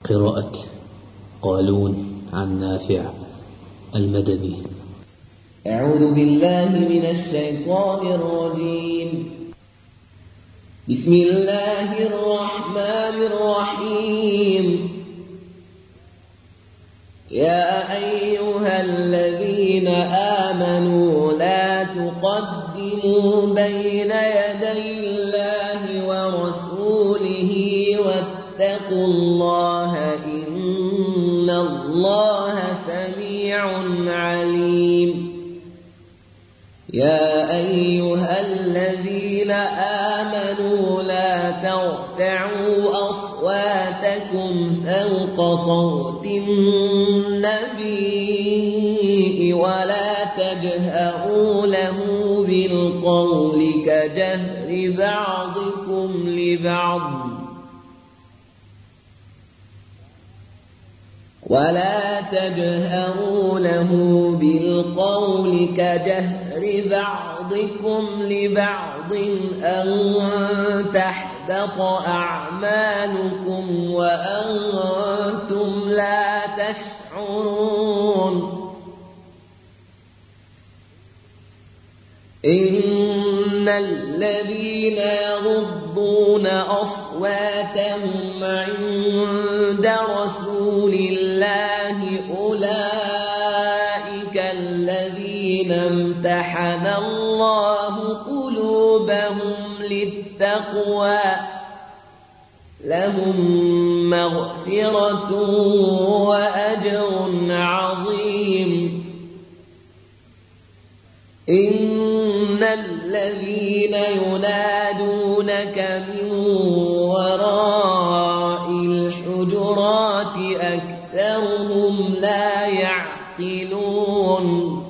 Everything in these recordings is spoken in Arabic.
قراءة قالون عن نافع المدني. أعوذ بالله من الشيطان الرجيم. بسم الله الرحمن الرحيم. يا أيها الذين آمنوا لا تقدموا بين يدي الله ورسوله واتقوا الله إن الله سميع عليم. يا أيها الذين آمنوا لا ترفعوا أصواتكم فوق صوت النبي ولا تجهروا له بالقول كجهر بعضكم لبعض أن تحبط أعمالكم وأنتم لا تشعرون. إن الذين يغضون أصواتهم عند رسول الله أولئك الذين امتحن الله قلوبهم للتقوى لهم مغفرة وأجر عظيم. إن الذين ينادونك من وراء الحجرات أكثرهم لا يعقلون.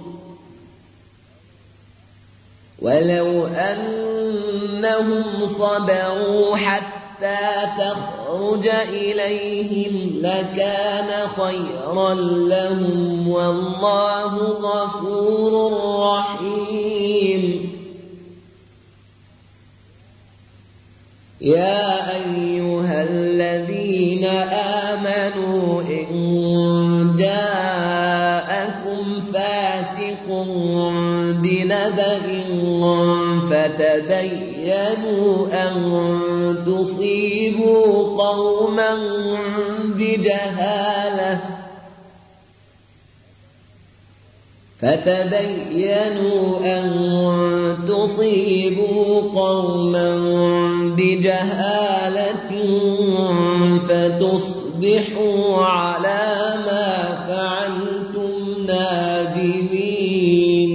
ولو أنهم صبروا حتى تخرج إليهم لكان خيرا لهم والله غفور رحيم. يا أيها الذين آمنوا إن جاءكم فاسق بنبأ فتبينوا أن تصيبوا قوما بجهالة فتصبحوا على ما فعلتم نادمين.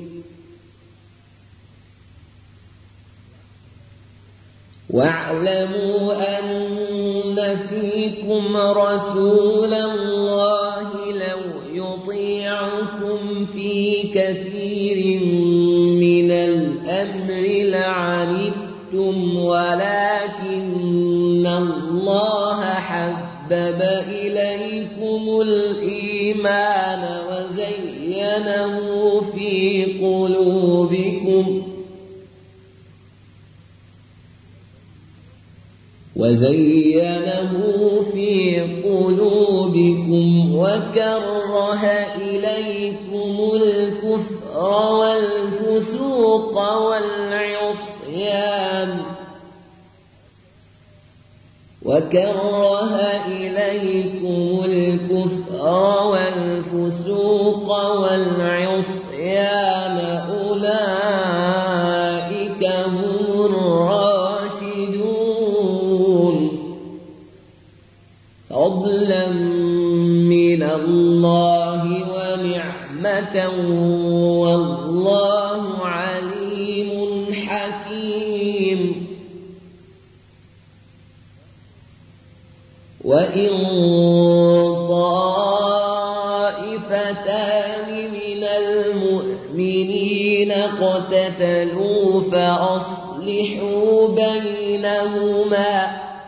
واعلموا أن فيكم رسول الله لو يطيعكم في كثير من الأمر لعنتم ولكن الله حبب إليكم الإيمان وزينه في قلوبكم وكره إليكم الكفر والفسوق والعصيان أولئك هم الراشدون فضلا من الله ونعمة والله عليم حكيم. وإن طائفتان من المؤمنين اقتتلوا فأصلحوا بينهما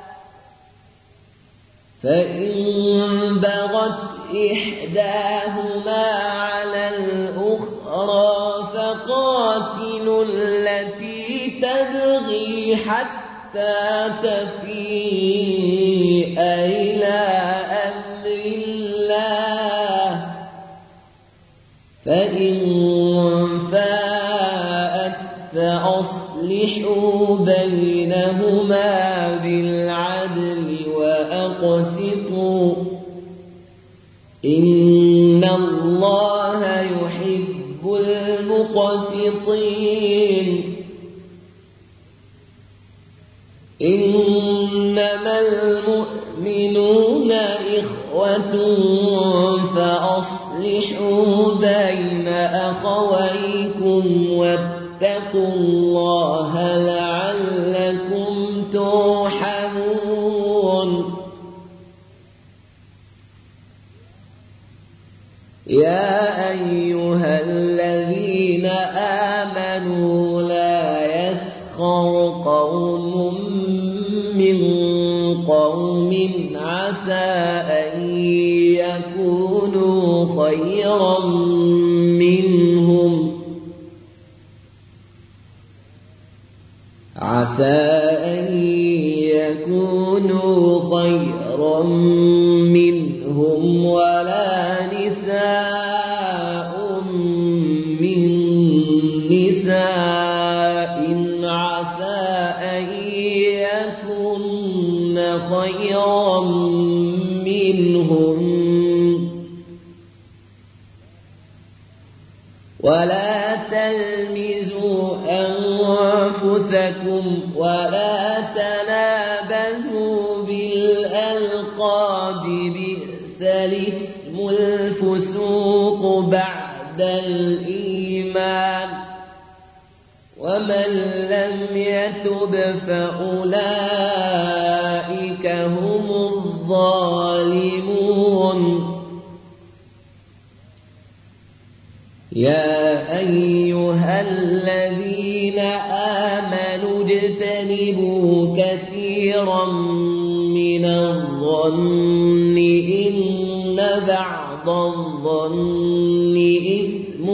فإن بغت إحداهما على الأخرى فقاتلوا التي تبغي حتى تفيء إلى فإن فاءت فأصلحوا بينهما بالعدل وأقسطوا إن الله يحب المقسطين إنما المؤمنون إخوة فأصلحوا بين أخويكم واتقوا الله لعلكم ترحمون يا أيها الذين آمنوا لا يسخر قوم من قوم عسى أن يكونوا خيرا منهم ولا نساء من نساء عسى أن يكن خيرا منهم ولا تلمزوا أنفسكم ولا تنابزوا بالألقاب بئس الاسم الفسوق بعد الإيمان ومن لم يتب فأولئك هم الظالمون يا أيها الذين آمنوا اجتنبوا كثيرا من الظن إن بعض الظن إثم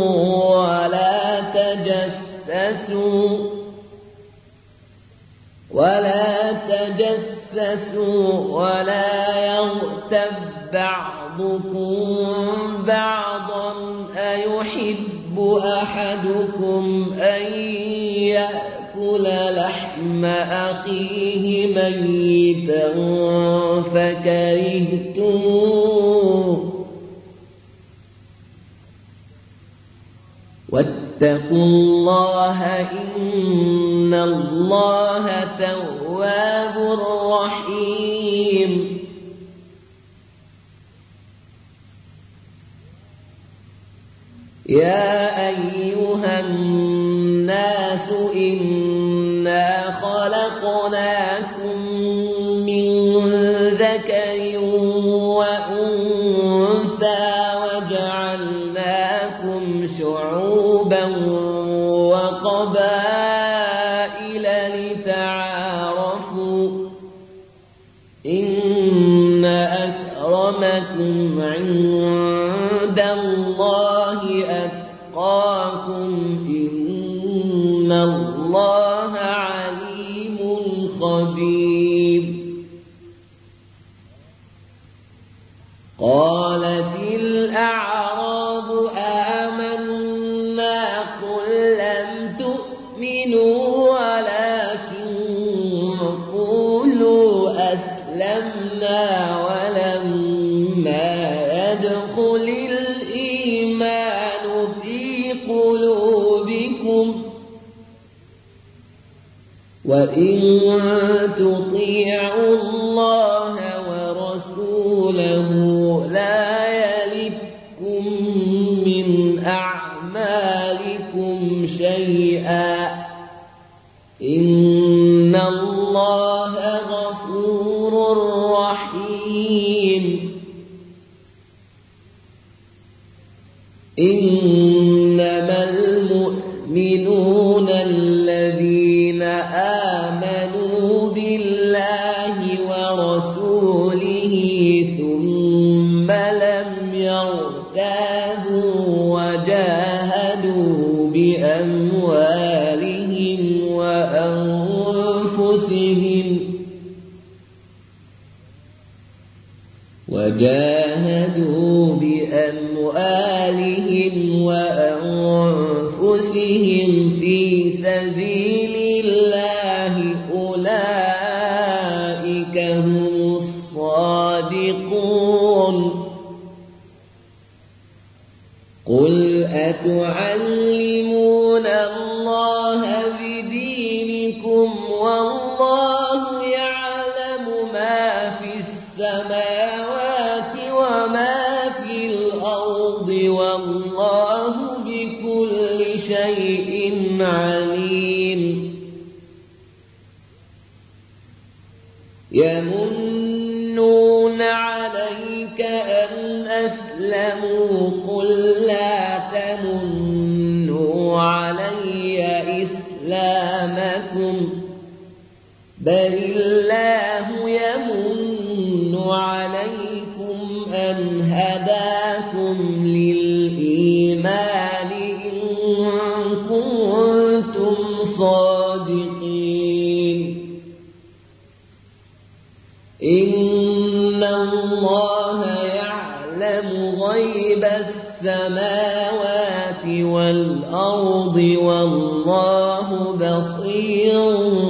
ولا تجسسوا ولا يغتب بعضكم بعضا أيحب أحدكم أن يأكل لحم أخيه ميتا فكرهتموه واتقوا الله إن الله تواب رحيم يا أيها الناس إنا خلقناكم من ذكر وأنثى وجعلناكم شعوبا وقبائل لتعارفوا إن أكرمكم عند الله أتقاكم إن الله عليم خبير قالت الأعراب آمنا قل لم تؤمنوا ولكن قولوا أسلمنا ولما يدخل الإيمان في قلوبكم وإن تطيعوا الله ورسوله لا يلتكم من أعمالكم شيئا إن الله غفور رحيم إنما المؤمنون الذين آمنوا بالله ورسوله ثم لم يرتابوا وجاهدوا بأموالهم أنفسهم في سبيل الله أولئك هم الصادقون. قل أتعلمون الله بدينكم والله يعلم ما في السماوات وما في الأرض والله بكل شيء عليم. يمنون عليك أن أسلموا قل لا تمنوا علي إسلامكم بل الله يمن عليكم أن هداكم للإيمان إن كنتم صادقين. إن الله يعلم غيب السماوات والأرض والله بصير